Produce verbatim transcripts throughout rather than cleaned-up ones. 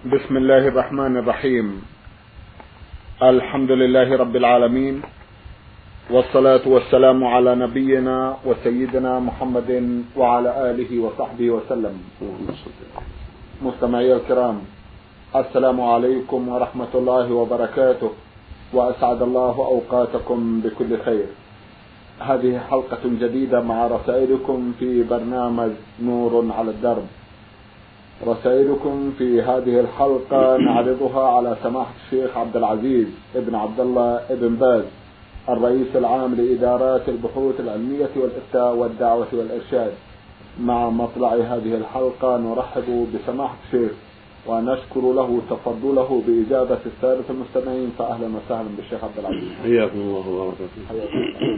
بسم الله الرحمن الرحيم. الحمد لله رب العالمين، والصلاة والسلام على نبينا وسيدنا محمد وعلى آله وصحبه وسلم. مستمعي الكرام، السلام عليكم ورحمة الله وبركاته، وأسعد الله أوقاتكم بكل خير. هذه حلقة جديدة مع رسائلكم في برنامج نور على الدرب. رسائلكم في هذه الحلقة نعرضها على سماحة الشيخ عبد العزيز ابن عبد الله ابن باز، الرئيس العام لإدارات البحوث العلمية والإفتاء والدعوة والإرشاد. مع مطلع هذه الحلقة نرحب بسماحة الشيخ ونشكر له تفضله بإجابة السادة المستمعين، فأهلا وسهلا بالشيخ عبد العزيز. حياكم الله وبركاته.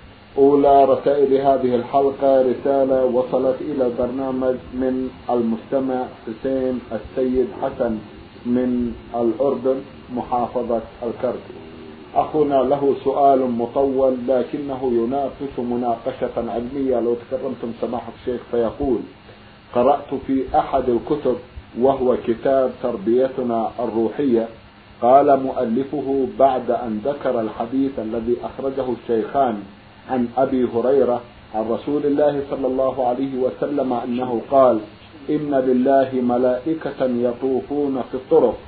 أولى رسائل هذه الحلقة رسالة وصلت إلى البرنامج من المستمع حسين السيد حسن من الأردن محافظة الكرك. أخونا له سؤال مطول لكنه يناقش مناقشة علمية. لو تكرمتم سماحة الشيخ فيقول: قرأت في أحد الكتب وهو كتاب تربيتنا الروحية، قال مؤلفه بعد أن ذكر الحديث الذي أخرجه الشيخان عن أبي هريرة عن رسول الله صلى الله عليه وسلم أنه قال: إن لله ملائكة يطوفون في الطرق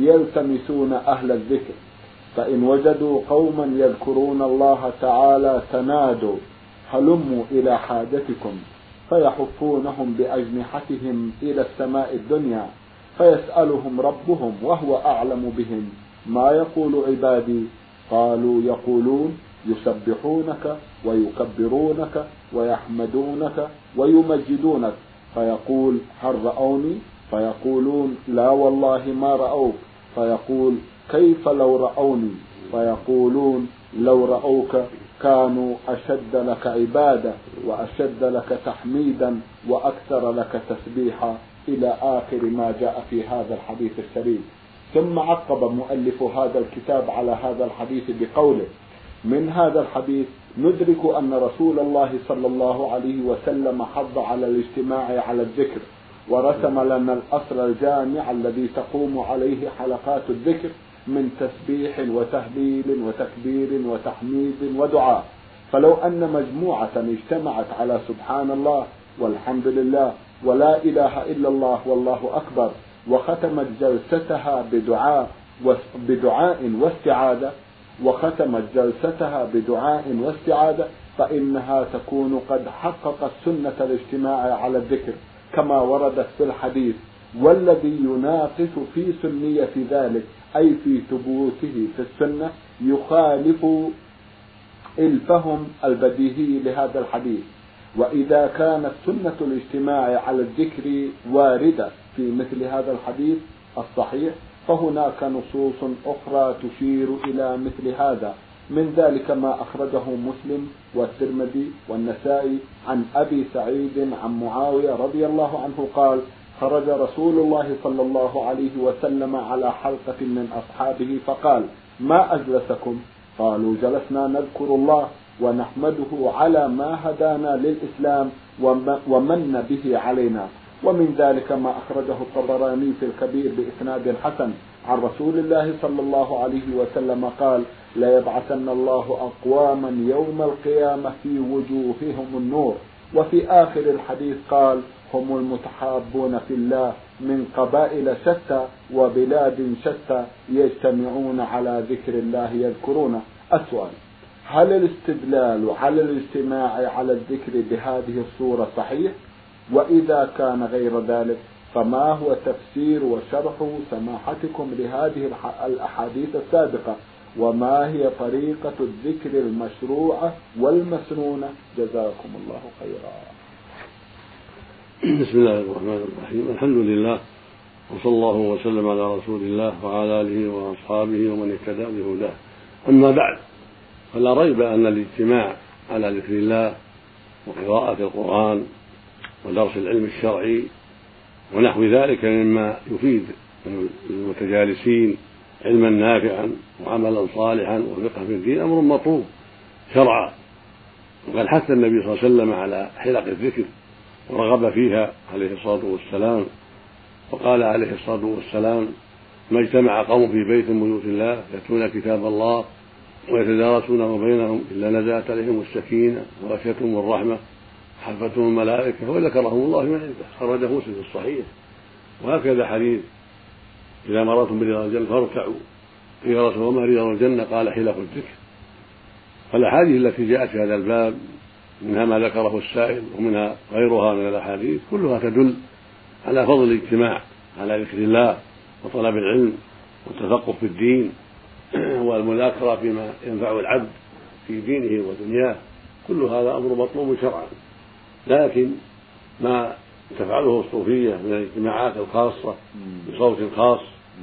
يلتمسون أهل الذكر، فإن وجدوا قوما يذكرون الله تعالى تنادوا هلموا إلى حاجتكم، فيحفونهم بأجنحتهم إلى السماء الدنيا، فيسألهم ربهم وهو أعلم بهم: ما يقول عبادي؟ قالوا يقولون يسبحونك ويكبرونك ويحمدونك ويمجدونك. فيقول: هل رأوني؟ فيقولون: لا والله ما رأوك. فيقول: كيف لو رأوني؟ فيقولون: لو رأوك كانوا أشد لك عبادة وأشد لك تحميدا وأكثر لك تسبيحا، إلى آخر ما جاء في هذا الحديث الشريف. ثم عقب مؤلف هذا الكتاب على هذا الحديث بقوله: من هذا الحديث ندرك أن رسول الله صلى الله عليه وسلم حض على الاجتماع على الذكر، ورسم لنا الأصل الجامع الذي تقوم عليه حلقات الذكر من تسبيح وتهليل وتكبير وتحميد ودعاء. فلو أن مجموعة اجتمعت على سبحان الله والحمد لله ولا إله إلا الله والله أكبر، وختمت جلستها بدعاء بدعاء واستعاذة وختمت جلستها بدعاء واستعاذة فإنها تكون قد حققت سنة الاجتماع على الذكر كما وردت في الحديث. والذي يناقش في سنية ذلك أي في ثبوته في السنة يخالف الفهم البديهي لهذا الحديث. وإذا كانت سنة الاجتماع على الذكر واردة في مثل هذا الحديث الصحيح، فهناك نصوص أخرى تشير إلى مثل هذا، من ذلك ما أخرجه مسلم والترمذي والنسائي عن أبي سعيد عن معاوية رضي الله عنه قال: خرج رسول الله صلى الله عليه وسلم على حلقة من أصحابه فقال: ما أجلسكم؟ قالوا: جلسنا نذكر الله ونحمده على ما هدانا للإسلام ومن به علينا. ومن ذلك ما أخرجه الطبراني في الكبير بإسناد حسن عن رسول الله صلى الله عليه وسلم قال: لا يبعثن الله أقواما يوم القيامة في وجوههم النور. وفي آخر الحديث قال: هم المتحابون في الله من قبائل شتى وبلاد شتى يجتمعون على ذكر الله يذكرونه. السؤال: هل الاستدلال على الاجتماع على الذكر بهذه الصورة صحيح؟ وإذا كان غير ذلك فما هو تفسير وشرح سماحتكم لهذه الأحاديث السابقة؟ وما هي طريقة الذكر المشروعة والمسنونة؟ جزاكم الله خيرا. بسم الله الرحمن الرحيم. الحمد لله، وصلى الله وسلم على رسول الله وعلى آله وأصحابه ومن اهتدى بهداه. أما بعد، فلا ريب أن الاجتماع على ذكر الله وقراءة القرآن ودرس العلم الشرعي ونحو ذلك مما يفيد المتجالسين علما نافعا وعملا صالحا وفقها في الدين أمر مطلوب شرعا. وقد حث النبي صلى الله عليه وسلم على حلق الذكر ورغب فيها عليه الصلاة والسلام، وقال عليه الصلاة والسلام: ما اجتمع قوم في بيت من بيوت الله يتلون كتاب الله ويتدارسونه بينهم إلا نزلت عليهم السكينة وغشيتهم الرحمة حفتهم الملائكة وذكرهم الله من عنده. خرجه مسلم في الصحيح. وهكذا حديث: إذا مررتم برياض الجنة فاركعوا، قيل يا رسول الله: رياض الجنة؟ قال: حلق الذكر. فالأحاديث التي جاءت في هذا الباب منها ما ذكره السائل ومنها غيرها من الأحاديث كلها تدل على فضل الاجتماع على ذكر الله وطلب العلم والتفقه في الدين والمذاكرة فيما ينفع العبد في دينه ودنياه. كل هذا أمر مطلوب شرعا. لكن ما تفعله الصوفية من الاجتماعات الخاصة بصوت خاص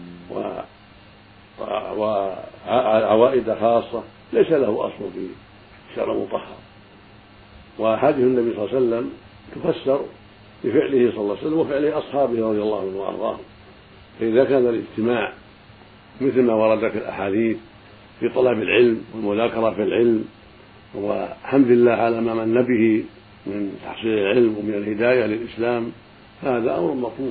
وعوائد خاصة ليس له أصل في الشرع المطهر. وأحاديث النبي صلى الله عليه وسلم تفسر بفعله صلى الله عليه وسلم وفعله أصحابه رضي الله عنهم وأرضاهم. فإذا كان الاجتماع مثل ما ورد في الأحاديث في طلب العلم والمذاكرة في العلم وحمد الله على ما من به من تحصيل العلم ومن الهداية للإسلام، هذا أمر مطلوب،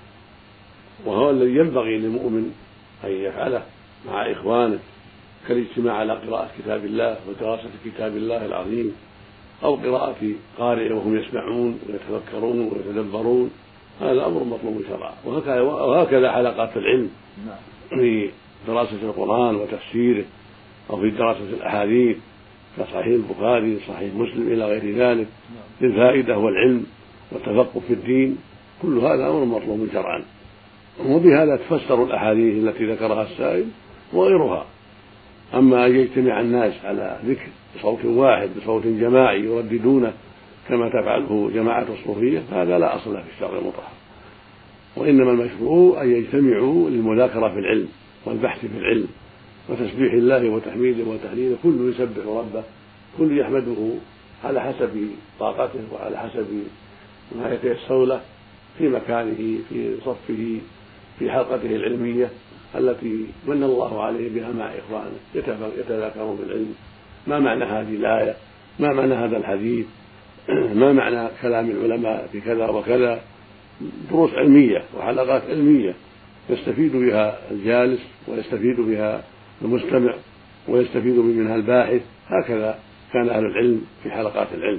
وهو الذي ينبغي للمؤمن أن يفعله مع إخوانه، كالاجتماع على قراءة كتاب الله ودراسة كتاب الله العظيم، أو قراءة قارئ وهم يسمعون ويتفكرون ويتدبرون. هذا أمر مطلوب شرعا. وهكذا حلقات العلم في دراسة القرآن وتفسيره، أو في دراسة الأحاديث كصحيح البخاري صحيح مسلم إلى غير ذلك للفائدة والعلم والتفقه في الدين. كل هذا أمر مطلوب شرعا. وبهذا تفسر الأحاديث التي ذكرها السائل وغيرها. أما أن يجتمع الناس على ذكر بصوت واحد بصوت جماعي يرددونه كما تفعله جماعة الصوفية فهذا لا أصل له في الشرع المطهر. وإنما المشروع أن يجتمعوا للمذاكرة في العلم والبحث في العلم وتسبيح الله وتحميده وتهليله. كل يسبح ربه، كل يحمده على حسب طاقته وعلى حسب ما يتيسر له في مكانه في صفه في حلقته العلمية التي من الله عليه بها مع إخوانه يتذاكرون بالعلم. ما معنى هذه الآية؟ ما معنى هذا الحديث؟ ما معنى كلام العلماء في كذا وكذا؟ دروس علمية وحلقات علمية يستفيد بها الجالس ويستفيد بها المستمع ويستفيد منها الباحث. هكذا كان أهل العلم في حلقات العلم،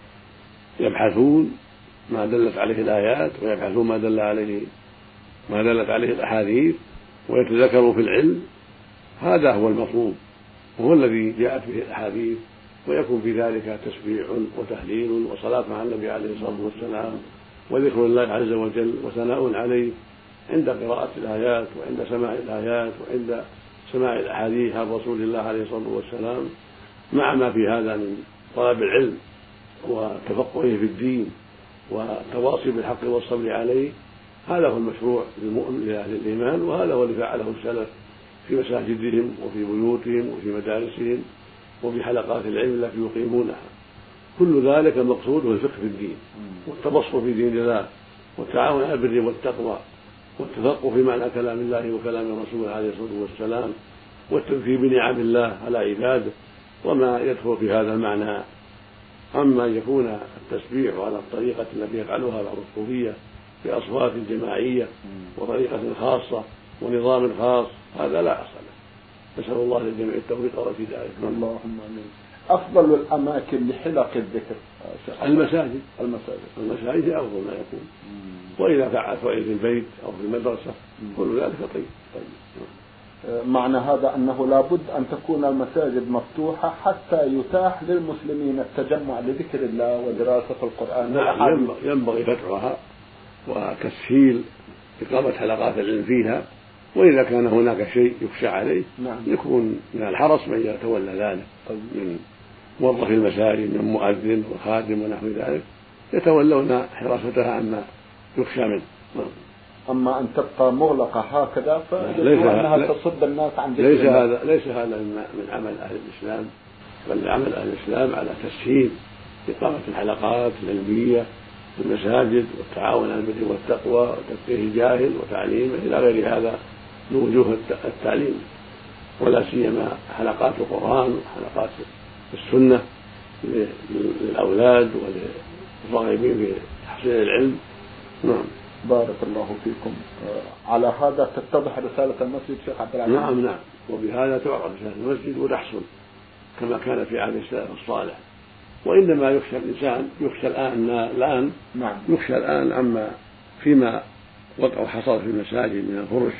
يبحثون ما دلت عليه الآيات ويبحثون ما دل عليه ما دلت عليه الأحاديث ويتذكروا في العلم. هذا هو المطلوب وهو الذي جاءت به الأحاديث، ويكون في ذلك تسبيح وتهليل وصلاة مع النبي عليه الصلاة والسلام وذكر الله عز وجل وثناء عليه عند قراءة الآيات وعند سماع الآيات وعند سماع الأحاديث عن رسول الله عليه الصلاة والسلام، مع ما في هذا من طلب العلم وتفقهه في الدين والتواصي بالحق والصبر عليه. هذا هو المشروع للمؤمن لأهل الإيمان، وهذا هو اللي فعله السلف في مساجدهم وفي بيوتهم وفي مدارسهم وفي حلقات العلم التي يقيمونها. كل ذلك المقصود هو الفقه في الدين والتبصر في دين الله والتعاون على البر والتقوى والتفقه في معنى كلام الله وكلام رسوله عليه الصلاة والسلام والتذكير بنعم الله على عباده وما يدخل في هذا المعنى. أما أن يكون التسبيح على الطريقة التي يفعلها بعض الصوفية بأصوات جماعية وطريقة خاصة ونظام خاص، هذا لا أصل له. نسأل الله للجميع التوفيق والهداية. اللهم آمين. أفضل الأماكن لحلق الذكر المساجد. المساجد المساجد أفضل ما يكون، وإذا فعل في البيت أو في المدرسة كل ذلك طيب. طيب. معنى هذا أنه لابد أن تكون المساجد مفتوحة حتى يتاح للمسلمين التجمع لذكر الله ودراسة القرآن. نعم، ينبغي فتحها وتسهيل إقامة حلقات العلم فيها. وإذا كان هناك شيء يخشى عليه نعم. يكون من الحرس من يتولى ذلك، طيب. من موظف المساجد من مؤذن وخادم ونحو ذلك يتولون حراستها عما يخشى منه. أما أن تبقى مغلقة هكذا فيجب أنها تصد الناس عن ذكر ليس الله. هذا ليس هذا من عمل أهل الإسلام، بل عمل أهل الإسلام على تسهيل إقامة الحلقات العلمية في المساجد والتعاون على البر والتقوى وتفقيه الجاهل وتعليمه إلى غير هذا من وجوه التعليم، ولا سيما حلقات القرآن وحلقات السنة للأولاد وللراغبين في تحصيل العلم. نعم. بارك الله فيكم. على هذا تتضح رسالة المسجد شيخ عبد العزيز؟ نعم نعم، وبهذا تعرف رسالة المسجد وتحصل كما كان في عهد السلف الصالح. وإنما يخشى الإنسان يخشى الآن الآن نعم. يخشى الآن عما فيما وقع وحصل في المساجد من الفرش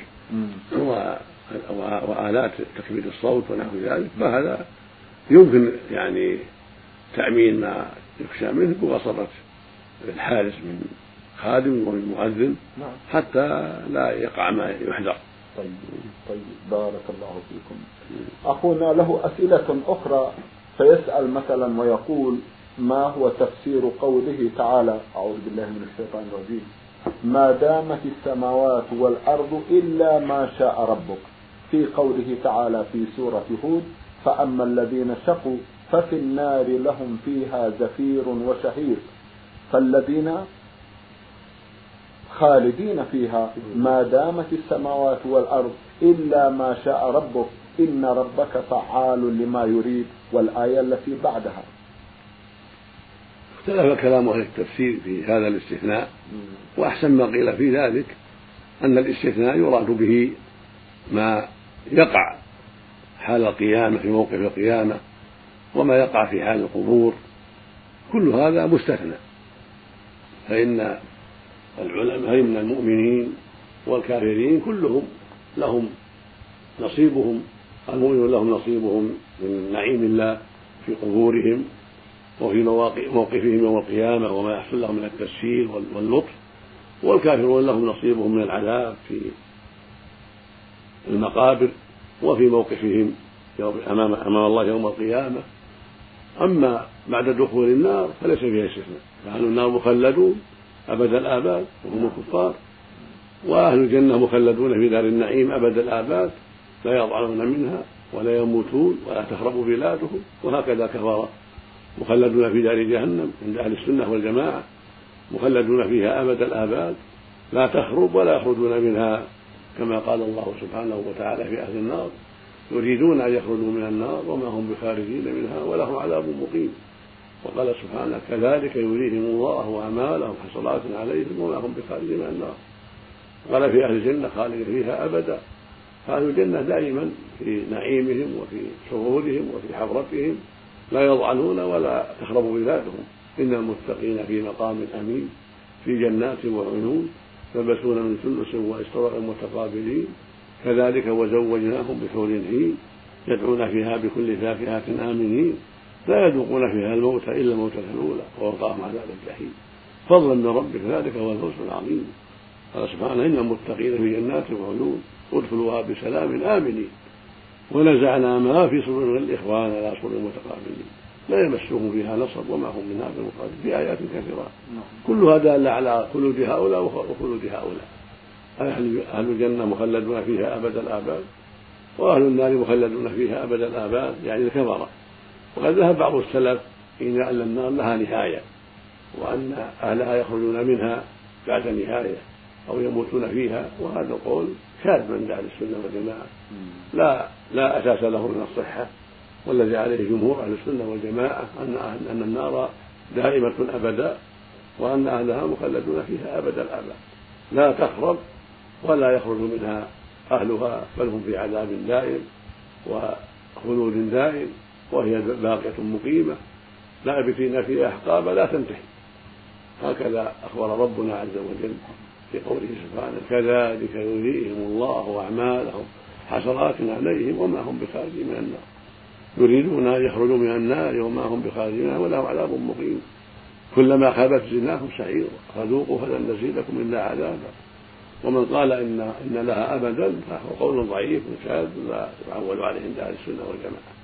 وآلات تكبير الصوت ونحو ذلك، فهذا يمكن يعني تأمين ما يخشى منه بواسطة الحارس من خادم ومن مؤذن حتى لا يقع ما يحذر. طيب طيب بارك الله فيكم. أخونا له أسئلة أخرى، فيسأل مثلا ويقول: ما هو تفسير قوله تعالى، أعوذ بالله من الشيطان الرجيم، ما دامت السماوات والأرض إلا ما شاء ربك، في قوله تعالى في سورة هود: فأما الذين شقوا ففي النار لهم فيها زفير وشهيق، فالذين خالدين فيها ما دامت السماوات والأرض إلا ما شاء ربك إن ربك فعال لما يريد، والآية التي بعدها. اختلف كلام أهل التفسير في هذا الاستثناء، وأحسن ما قيل في ذلك أن الاستثناء يراد به ما يقع حال القيامة في موقف القيامة، وما يقع في حال القبور، كل هذا مستثنى. فإن العلماء من المؤمنين والكافرين كلهم لهم نصيبهم، المؤمنون لهم نصيبهم من نعيم الله في قبورهم وفي موقفهم يوم القيامة وما يحصل لهم من التسهيل واللطف، والكافرون لهم نصيبهم من العذاب في المقابر وفي موقفهم أمام أمام الله يوم القيامة. أما بعد دخول النار فليس فيها استثناء، فأهل النار مخلدون أبد الآباد وهم الكفار، وأهل الجنة مخلدون في دار النعيم أبد الآباد لا يضعنون منها ولا يموتون ولا تخرب بلادهم، وهكذا كفار مخلدون في دار جهنم عند أهل السنة والجماعة، مخلدون فيها أبد الآباد لا تخرب ولا يخرجون منها، كما قال الله سبحانه وتعالى في أهل النار: يريدون أن يخرجوا من النار وما هم بخارجين منها ولهم عذاب مقيم. وقال سبحانه: كذلك يريهم الله أعمالهم حسرات عليهم وما هم بخارجين من النار. قال في أهل الجنة: خالدين فيها أبدا. أهل الجنة دائما في نعيمهم وفي سرورهم وفي حضرتهم لا يضعنون ولا تخرب بلادهم. إن المتقين في مقام أمين في جنات وعيون يلبسون من سندس واستبرق متقابلين كذلك وزوجناهم بحور عين يدعون فيها بكل فاكهة آمنين لا يذوقون فيها الموت إلا الموتة الأولى ووقاهم عذاب الجحيم فضلا من ربك ذلك هو الفوز العظيم. قال سبحانه: إن المتقين في جنات وعيون ادخلوها بسلام آمنين ونزعنا ما في صدورهم من الإخوان على سرر متقابلين لا يمسهم فيها نصب وما هم منها بمخرجين. في آيات كثيرة كلها دالة على خلود هؤلاء وخلود هؤلاء. أهل الجنة مخلدون فيها أبد الآباد وأهل النار مخلدون فيها أبد الآباد، يعني الكفرة. وقد ذهب بعض السلف إلى أن النار لها نهاية وأن أهلها يخرجون منها بعد نهاية أو يموتون فيها، وهذا القول شاذ عند أهل السنة والجماعة لا لا أساس له من الصحة، والذي عليه جمهور أهل السنة والجماعة أن أن النار دائمة أبدا وأن أهلها مخلدون فيها أبد الآباد لا تخرب ولا يخرج منها أهلها بل هم في عذاب دائم وخلود دائم وهي باقية مقيمة لابثين فيها أحقابا لا تنتهي. هكذا أخبر ربنا عز وجل في قوله سبحانه: كذلك يريهم الله أعمالهم حسرات عليهم وما هم بخارجين من النار يريدون أن يخرجوا من النار وما هم بخارجين منها ولهم عذاب مقيم كلما خابت زدناهم سعيرا فذوقوا فلن نزيدكم إلا عذابا. ومن قال إن إن لها أبدا فهو قول ضعيف شاذ لا يعول عليه عند أهل السنة والجماعة.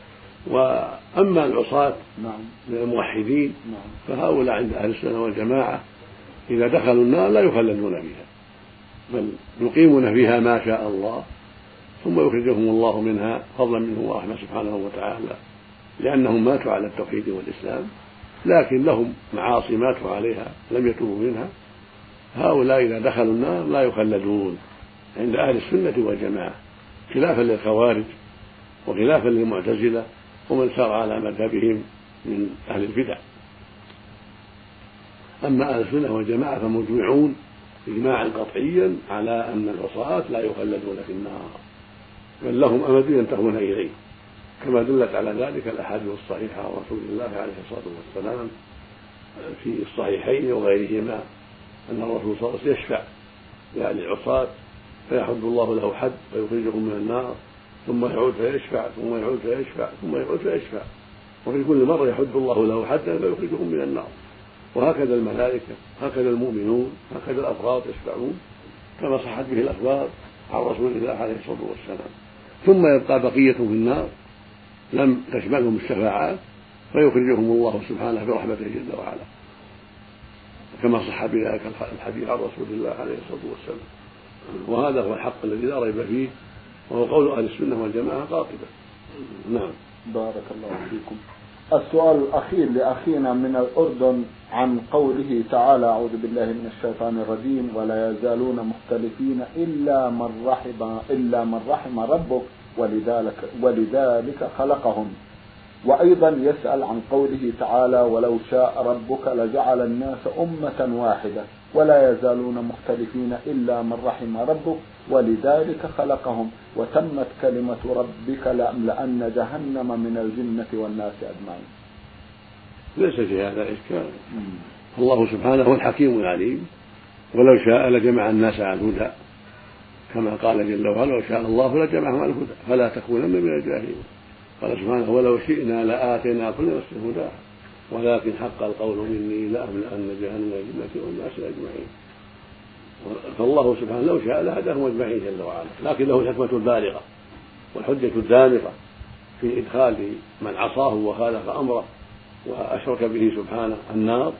وأما العصاة من الموحدين فهؤلاء عند أهل السنة والجماعة إذا دخلوا النار لا يخلدون فيها بل يقيمون فيها ما شاء الله ثم يخرجهم الله منها فضلا منه ورحمة سبحانه وتعالى، لأنهم ماتوا على التوحيد والإسلام لكن لهم معاصي ماتوا عليها لم يتوبوا منها. هؤلاء إذا دخلوا النار لا يخلدون عند أهل السنة والجماعة، خلافا للخوارج وخلافا للمعتزلة ومن سار على مذهبهم من أهل البدع. أما أهل السنة والجماعة فمجمعون إجماعا قطعيا على أن العصاة لا يخلدون في النار، بل لهم أمد ينتهون إليه، كما دلت على ذلك الأحاديث الصحيحة عن رسول الله عليه الصلاة والسلام في الصحيحين وغيرهما أن الرسول صلى الله عليه وسلم يشفع يعني العصاة فيحد الله له حد فيخرجهم من النار، ثم يعود فيشفع ثم يعود فيشفع ثم يعود فيشفع، وفي كل مرة يحد الله له حدا فيخرجهم من النار. وهكذا الملائكة، هكذا المؤمنون، هكذا الأفراد يشفعون كما صحت به الأخبار عن رسول الله عليه الصلاة والسلام. ثم يبقى بقية في النار لم تشملهم الشفاعات فيخرجهم الله سبحانه برحمته جل وعلا، كما صح بذلك الحديث عن رسول الله عليه الصلاة والسلام. وهذا هو الحق الذي لا ريب فيه، وهو قول أهل السنة والجماعة قاطبة. نعم. بارك الله فيكم. السؤال الأخير لأخينا من الأردن عن قوله تعالى: أعوذ بالله من الشيطان الرجيم: ولا يزالون مختلفين إلا من رحم إلا من رحم ربك ولذلك ولذلك خلقهم. وأيضا يسأل عن قوله تعالى: ولو شاء ربك لجعل الناس أمة واحدة ولا يزالون مختلفين إلا من رحم ربك ولذلك خلقهم وتمت كلمة ربك لأملأن جهنم من الجنة والناس أجمعين. ليس في هذا إشكال، الله سبحانه هو الحكيم العليم، ولو شاء لجمع الناس على الهدى، كما قال جل وعلا: لو شاء الله لجمعهم على الهدى فلا تكونن من الجاهلين. قال سبحانه: ولو شئنا لآتينا كل نفس هداها ولكن حق القول مني لأملأن جهنم من الجنة والناس أجمعين. فالله سبحانه لو شاء لهداهم أجمعين جل وعلا، لكن له الحكمة البالغة والحجة الدامغة في إدخال من عصاه وخالف أمره وأشرك به سبحانه النار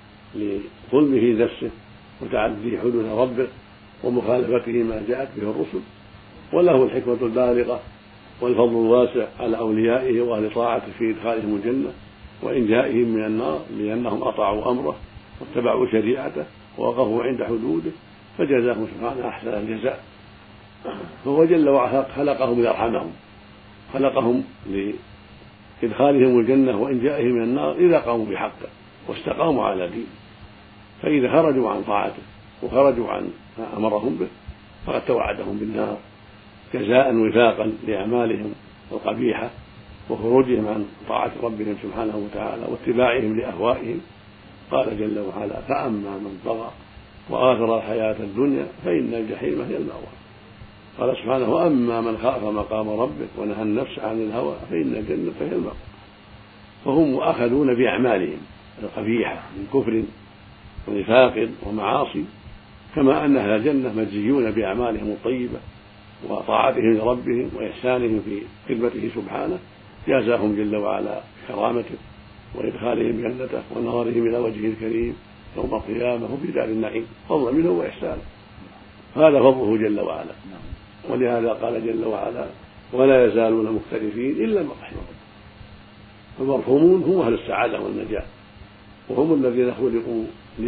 لظلمه نفسه وتعدي حدود ربه ومخالفته ما جاءت به الرسل، وله الحكمة البالغة والفضل الواسع على أوليائه وأهل طاعته في إدخالهم الجنة وإنجائهم من النار، لأنهم أطاعوا أمره واتبعوا شريعته ووقفوا عند حدوده فجزاهم سبحانه أحسن الجزاء. فهو جل وعلا خلقهم ليرحمهم، خلقهم لإدخالهم الجنة وإنجائهم من النار إذا قاموا بحقه واستقاموا على دينه. فإذا خرجوا عن طاعته وخرجوا عن ما أمرهم به فقد توعدهم بالنار جزاء وفاقا لأعمالهم القبيحة وخروجهم عن طاعة ربهم سبحانه وتعالى واتباعهم لأهوائهم. قال جل وعلا: فأما من طغى وآثر الحياة الدنيا فإن الجحيم هي المأوى. قال سبحانه: وأما من خاف مقام ربه ونهى النفس عن الهوى فإن الجنة هي المأوى. فهم مؤاخذون بأعمالهم القبيحة من كفر ونفاق ومعاصي، كما أن أهل الجنة مجزيون بأعمالهم الطيبة وطاعتهم لربهم وإحسانهم في خدمته سبحانه، جازاهم جل وعلا بكرامته وإدخالهم جنته ونظرهم إلى وجهه الكريم يوم القيامة وفي دار النعيم فضلا منه وإحسانه. هذا فضله جل وعلا. ولهذا قال جل وعلا: ولا يزالون مختلفين إلا من رحم ربك. فالمرحومون هم أهل السعادة والنجاة، وهم الذين خلقوا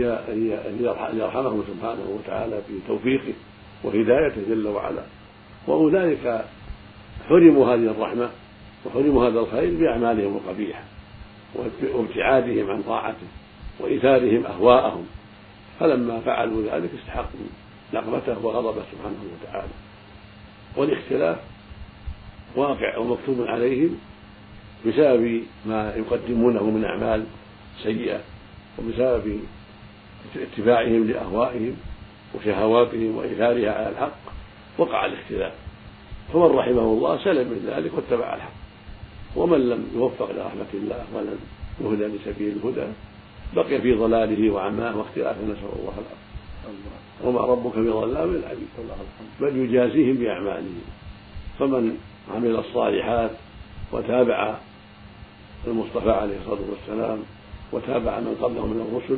ليرحمهم سبحانه وتعالى في توفيقه وهدايته جل وعلا، وأولئك حرموا هذه الرحمة وحرموا هذا الخير بأعمالهم القبيحة وابتعادهم عن طاعته وإيثارهم أهواءهم، فلما فعلوا ذلك استحقوا نقمته وغضبه سبحانه وتعالى. والاختلاف واقع ومكتوب عليهم بسبب ما يقدمونه من أعمال سيئة وبسبب اتباعهم لأهوائهم وشهواتهم وإيثارها على الحق وقع الاختلاف. فمن رحمه الله سلم من ذلك واتبع الحق، ومن لم يوفق لرحمة الله ولم يهدى لسبيل الهدى بقي في ضلاله وعماه واختلافه، نسأل الله العافية. وما ربك بظلام للعبيد، بل يجازيهم بأعمالهم. فمن عمل الصالحات وتابع المصطفى عليه الصلاة والسلام وتابع من قبله من الرسل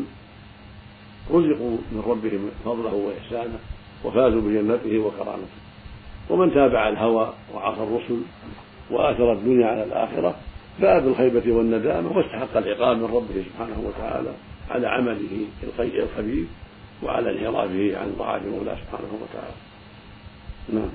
رزقوا من ربهم فضله وإحسانه وفازوا بجنته وكرامته. ومن تابع الهوى وعصى الرسل وآثر الدنيا على الآخرة باء بالخيبة والندامة واستحق العقاب من ربه سبحانه وتعالى على عمله الخبيث وعلى انحرافه عن طاعة مولاه سبحانه وتعالى. نعم.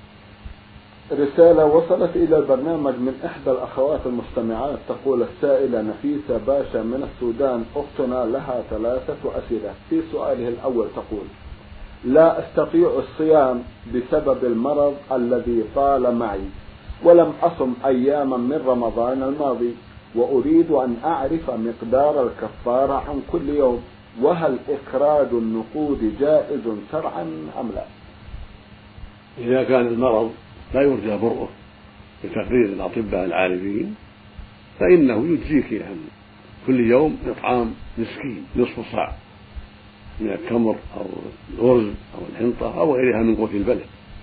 رسالة وصلت إلى البرنامج من إحدى الأخوات المستمعات، تقول السائلة نفيسة باشا من السودان: أختنا لها ثلاثة أسئلة. في سؤاله الأول تقول: لا أستطيع الصيام بسبب المرض الذي طال معي، ولم أصم أياما من رمضان الماضي، وأريد أن أعرف مقدار الكفارة عن كل يوم، وهل إخراج النقود جائز شرعا أم لا؟ إذا كان المرض لا يرجى برؤه بتقرير الأطباء العارفين فإنه يجزيك عن كل يوم إطعام مسكين نصف صاع من التمر أو الأرز أو الحنطة أو غيرها من قوت البلد،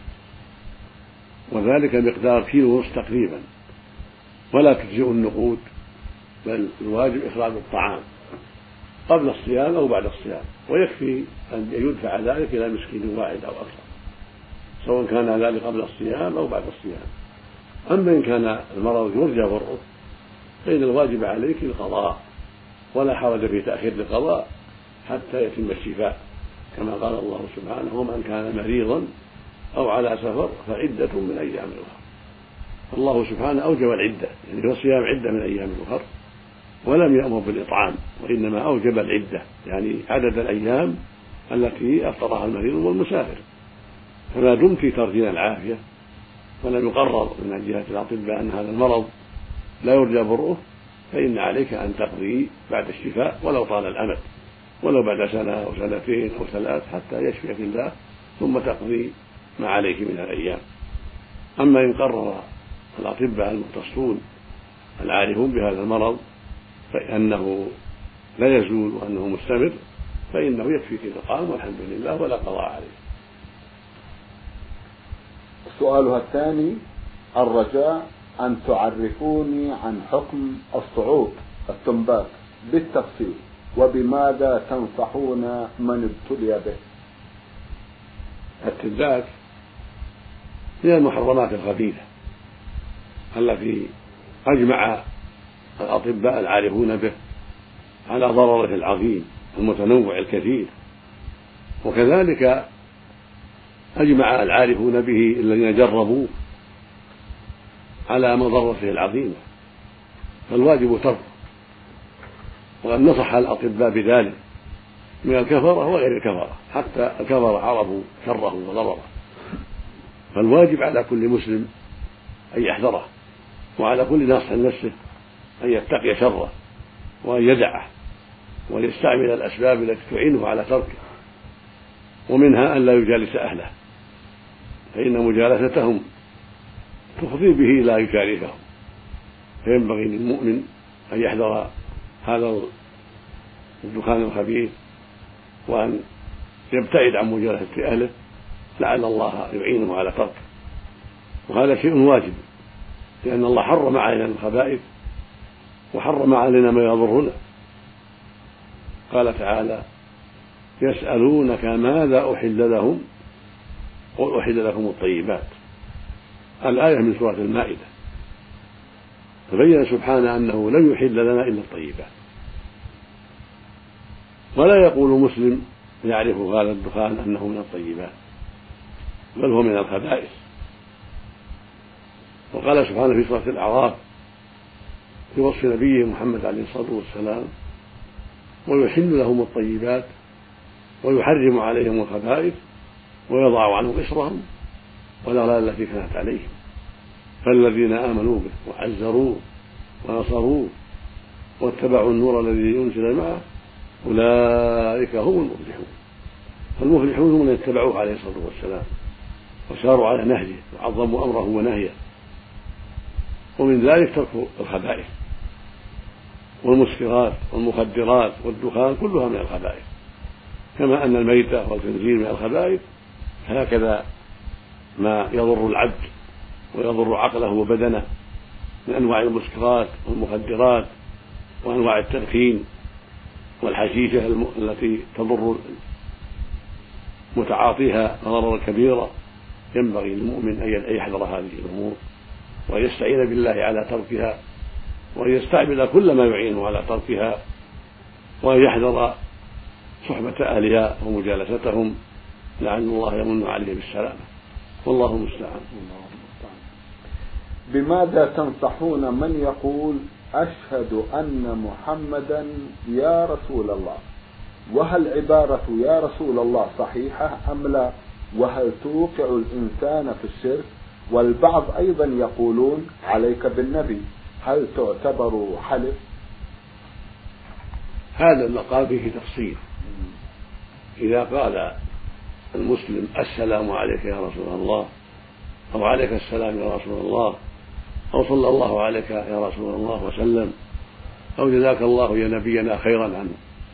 وذلك مقدار كيلو ونصف تقريبا، ولا تجزئ النقود، بل الواجب إخراج الطعام قبل الصيام أو بعد الصيام، ويكفي أن يدفع ذلك إلى مسكين واحد أو أكثر سواء كان ذلك قبل الصيام أو بعد الصيام. أما إن كان المرض يرجى برؤه فإن الواجب عليك القضاء، ولا حرج في تأخير القضاء حتى يتم الشفاء، كما قال الله سبحانه: ومن كان مريضا أو على سفر فعدة من أيام أخرى. الله سبحانه أوجب العدة، يعني هو صيام عدة من أيام أخرى، ولم يأمر بالإطعام، وإنما أوجب العدة، يعني عدد الأيام التي أفطرها المريض والمسافر. فما دمت ترجين العافية ولم يقرر من جهة الأطباء أن هذا المرض لا يرجى برؤه فإن عليك أن تقضي بعد الشفاء ولو طال الأمد، ولو بعد سنة أو سنتين أو ثلاث حتى يشفيك الله، ثم تقضي ما عليك من الأيام. أما إن قرر الأطباء المختصون العارفون بهذا المرض فإنه لا يزول وأنه مستمر فإنه يكفيك الإطعام والحمد لله ولا قضاء عليه. سؤالها الثاني: الرجاء أن تعرفوني عن حكم الصعود التنبات بالتفصيل، وبماذا تنصحون من ابتلي به؟ التنبات هي المحرمات الخبيثة التي أجمع الأطباء العارفون به على ضرره العظيم المتنوع الكثير، وكذلك أجمع العارفون به الذين جربوه على مضرته العظيمة، فالواجب تركه. وقد نصح الأطباء بذلك من الكفرة وغير الكفرة، حتى الكفرة عرفوا شره وضرره، فالواجب على كل مسلم أن يحذره، وعلى كل ناصح نفسه أن يتقي شره وأن يدعه ويستعمل الأسباب التي تعينه على تركه، ومنها أن لا يجالس أهله، فإن مجالستهم تفضي به إلى يشاركهم، فينبغي للمؤمن أن يحذر هذا الدخان الخبيث وأن يبتعد عن مجالسة أهله لعل الله يعينه على تركه، وهذا شيء واجب، لأن الله حرم علينا الخبائث وحرم علينا ما يضرنا. قال تعالى: يسألونك ماذا أحل لهم قل أحل لكم الطيبات، الآية من سورة المائدة، فبين سبحانه أنه لن يحل لنا إلا الطيبات. ولا يقول مسلم يعرف هذا الدخان أنه من الطيبات، بل هو من الخبائث. وقال سبحانه في سورة الأعراف في وصف نبيه محمد عليه الصلاة والسلام: ويحل لهم الطيبات ويحرم عليهم الخبائث ويضع عنهم إصرهم والأغلال التي كانت عليهم، فالذين آمنوا به وعزروه ونصروه واتبعوا النور الذي أنزل معه أولئك هم المفلحون. فالمفلحون هم من اتبعوه عليه الصلاة والسلام وساروا على نهجه وعظموا أمره ونهيه، ومن ذلك ترك الخبائث والمسكرات والمخدرات والدخان كلها من الخبائث، كما أن الميتة والخنزير من الخبائث، هكذا ما يضر العبد ويضر عقله وبدنه من أنواع المسكرات والمخدرات وأنواع التدخين والحشيشة التي تضر متعاطيها ضررا كبيرا. ينبغي للمؤمن أن يحذر هذه الأمور وأن يستعين بالله على تركها، وأن يستعمل كل ما يعينه على تركها، وأن يحذر صحبة أهلها ومجالستهم لعل الله يمن عليه بالسلامة، والله المستعان. بماذا تنصحون من يقول أشهد أن محمدا يا رسول الله، وهل عبارة يا رسول الله صحيحة أم لا؟ وهل توقع الإنسان في الشرك؟ والبعض أيضا يقولون عليك بالنبي، هل تعتبر حلف؟ هذا المقام فيه تفصيل. إذا قال المسلم السلام عليك يا رسول الله، أو عليك السلام يا رسول الله، أو صلى الله عليك يا رسول الله وسلم، أو جزاك الله يا نبينا خيرا عن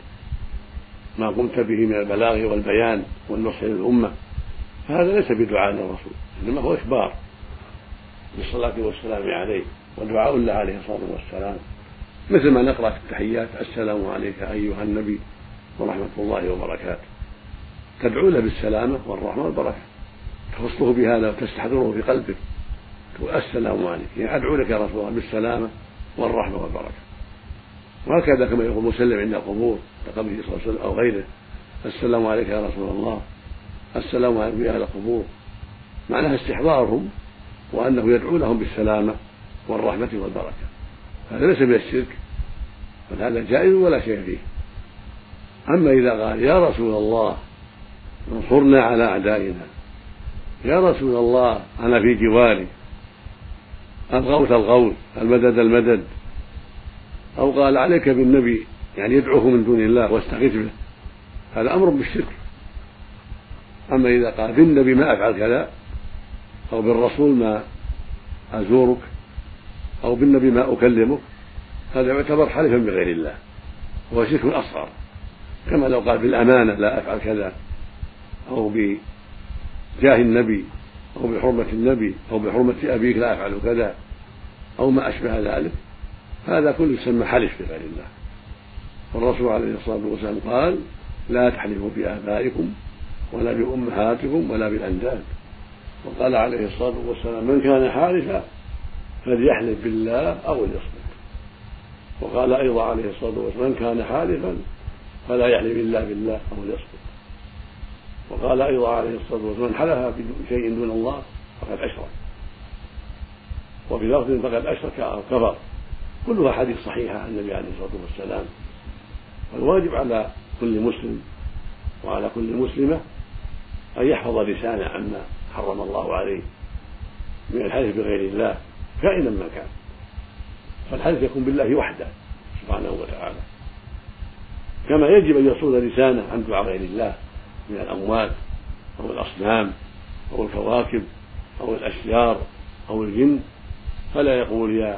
ما قمت به من البلاغ والبيان والنصح للأمة، فهذا ليس بدعاء للرسول، إنما هو إخبار بالصلاة والسلام عليه ودعاء الله عليه الصلاة والسلام، مثل ما نقرأ في التحيات السلام عليك أيها النبي ورحمة الله وبركاته، تدعو له بالسلامة والرحمة والبركة، تخصه بهذا وتستحضره في قلبك، تقول السلام عليك، يعني أدعو لك يا رسول الله بالسلامة والرحمة والبركة. وهكذا كما يقول مسلم عند القبور كقبره صلى الله عليه وسلم أو غيره، السلام عليك يا رسول الله، السلام عليكم يا أهل القبور، معناها استحضارهم وأنه يدعو لهم بالسلامة والرحمة والبركة. هذا ليس من الشرك، بل هذا جائز ولا شيء فيه. أما إذا قال يا رسول الله انصرنا على أعدائنا، يا رسول الله أنا في جواري، الغوث الغوث، المدد المدد، أو قال عليك بالنبي يعني يدعوه من دون الله واستغيث به، هذا أمر بالشرك. أما إذا قال بالنبي ما أفعل كذا، أو بالرسول ما أزورك، أو بالنبي ما أكلمك، هذا يعتبر حلفا بغير الله وهو شرك أصغر، كما لو قال بالأمانة لا أفعل كذا، أو بجاه النبي، أو بحرمة النبي، أو بحرمة أبيك لا أفعل كذا، أو ما أشبه ذلك، هذا كله يسمى حلف بغير الله. والرسول عليه الصلاة والسلام قال لا تحلفوا بآبائكم ولا بأمهاتكم ولا بالأنداد. وقال عليه الصلاة والسلام من كان حالفا فليحلف بالله أو ليصمت. وقال أيضا عليه الصلاة والسلام من كان حالفا فلا يحلف إلا بالله أو ليصمت. وقال أيضا عليه الصلاة والسلام من حلف بشيء دون الله فقد أشرك، وفي لفظ فقد أشرك أو كفر. كلها حديث صحيحة عن النبي عليه الصلاة والسلام. والواجب على كل مسلم وعلى كل مسلمة أن يحفظ لسانه عما حرم الله عليه من الحلف بغير الله كائنا ما كان، فالحلف يكون بالله وحده سبحانه وتعالى، كما يجب أن يصون لسانه عن دعاء غير الله من الأموات أو الأصنام أو الكواكب أو الأشجار أو الجن، فلا يقول يا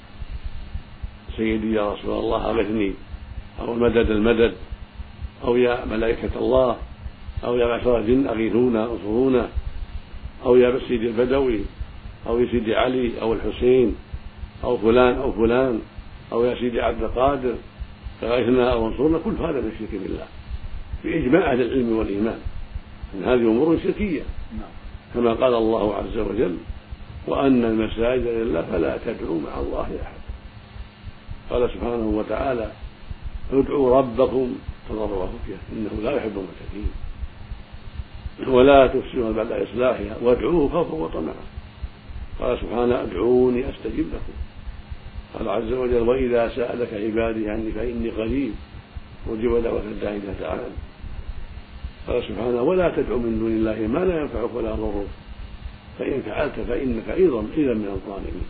سيدي يا رسول الله أغثني، أو المدد المدد، أو يا ملائكة الله، أو يا معشر الجن أغيثونا انصرونا، أو يا سيدي البدوي، أو يا سيدي علي أو الحسين أو فلان أو فلان، أو يا سيدي عبد القادر أغيثنا أو انصرنا. كل هذا من الشرك بالله بإجماع أهل العلم والإيمان أن هذه أمور شركية، كما قال الله عز وجل وأن المساجد لله فلا تدعوا مع الله أحد. قال سبحانه وتعالى ادعوا ربكم تضرعوا وخفية إنه لا يحب المعتدين ولا تفسدوا بعد إصلاحها وادعوه خوفا وطمعا. قال سبحانه ادعوني أستجب لكم. قال عز وجل وإذا سألك عبادي عني فإني قريب أجيب دعوة الداعي إذا دعان. قال سبحانه ولا تدعو من دون الله ما لا ينفعك ولا يضرك فإن فعلت فإنك أيضا إذا من الظالمين.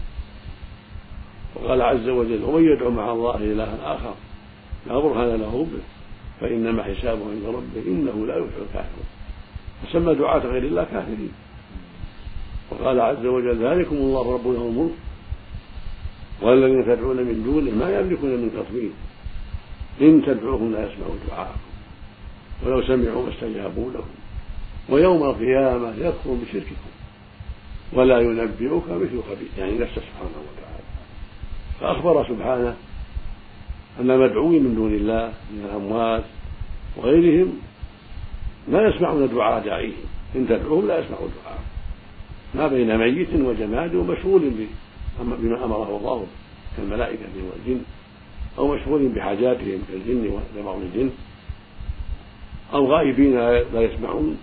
وقال عز وجل ومن يدعو مع الله إلها آخر لا برهان له به فإنما حسابه عند ربه إنه لا يفلح الكافرون. فسمى دعاة غير الله كافرين. وقال عز وجل ذلكم الله ربنا له الملك والذين تدعون من دونه ما يملكون من تطويل إن تدعوهم لا يسمعوا دعاءكم ولو سمعوا ما استجابوا لهم ويوم القيامة يكفر بشرككم ولا ينبئك مثل خبير، يعني نفسه سبحانه وتعالى. فأخبر سبحانه أن المدعوين من دون الله من الأموات وغيرهم لا يسمعون دعاء داعيهم، إن تدعوهم لا يسمعوا دعاء، ما بين ميت وجماد ومشغول بما أمره الله كالملائكة والجن، أو مشغول بحاجاتهم كالجن وبعض الجن، أو غائبين لا يسمعون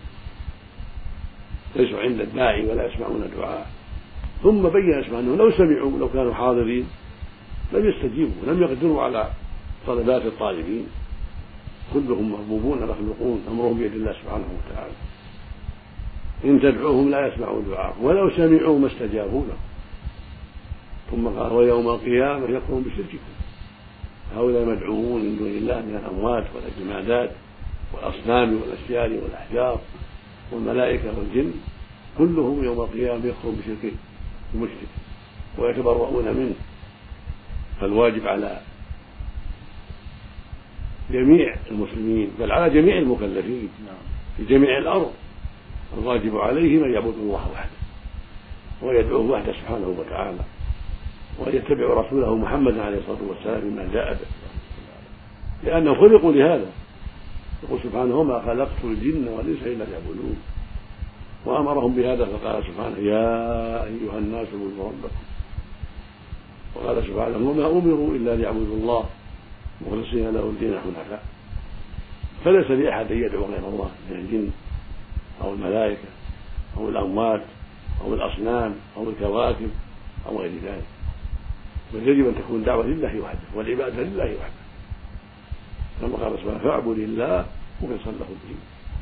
ليسوا عند الداعي ولا يسمعون الدعاء. ثم بين سبحانه لو سمعوا لو كانوا حاضرين لم يستجيبوا لم يقدروا على طلبات الطالبين، كلهم مربوبون مخلوقون أمرهم بيد الله سبحانه وتعالى. إن تدعوهم لا يسمعوا دعاءكم ولو سمعوا ما استجابوا لهم. ثم قال ويوم القيامة يكفرون بشرككم. هؤلاء المدعوون من دون الله من الأموات والجمادات والأصنام والأشجار والأحجار والملائكة والجن كلهم يوم القيامة يكفرون بشركه ومشرك ويتبرؤون منه. فالواجب على جميع المسلمين بل على جميع المكلفين في جميع الأرض الواجب عليهم أن يعبدوا الله وحده ويدعوه وحده سبحانه وتعالى ويتبع رسوله محمد عليه الصلاة والسلام بما جاء به لأنهم خلقوا لهذا. يقول سبحانه وما خلقت الجن والإنس إلا ليعبدون وأمرهم بهذا فقال سبحانه يا أيها الناس اعبدوا ربكم وقال سبحانه وما أمروا إلا ليعبدوا الله مخلصين له الدين حنفاء. فليس لأحد أن يدعو غير الله من الجن أو الملائكة أو الأموات أو الأصنام أو الكواكب أو غير ذلك بل يجب أن تكون دعوة لله وحده والعبادة لله وحده كما قال سبحانه فاعبد الله مخلصا له الدين.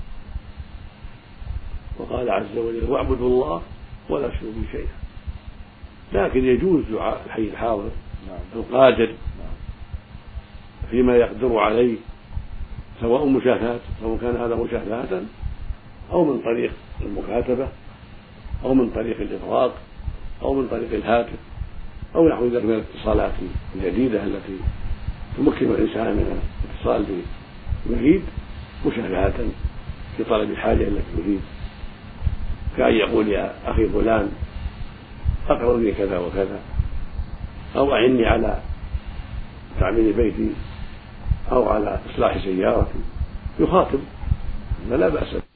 وقال عز وجل واعبدوا الله ولا تشركوا به شيئا. لكن يجوز دعاء الحي الحاضر القادر فيما يقدر عليه سواء مشافهة سواء كان هذا مشافهة أو من طريق المكاتبة أو من طريق الإطراق أو من طريق الهاتف أو نحو ذلك من الاتصالات الجديدة التي تمكن الإنسان من الاتصال بمريد مشافهة في طلب الحاجة التي يريد كأن يقول يا أخي فلان أقرني كذا وكذا أو أعني على تعمير بيتي أو على إصلاح سيارتي يخاطب فلا بأس.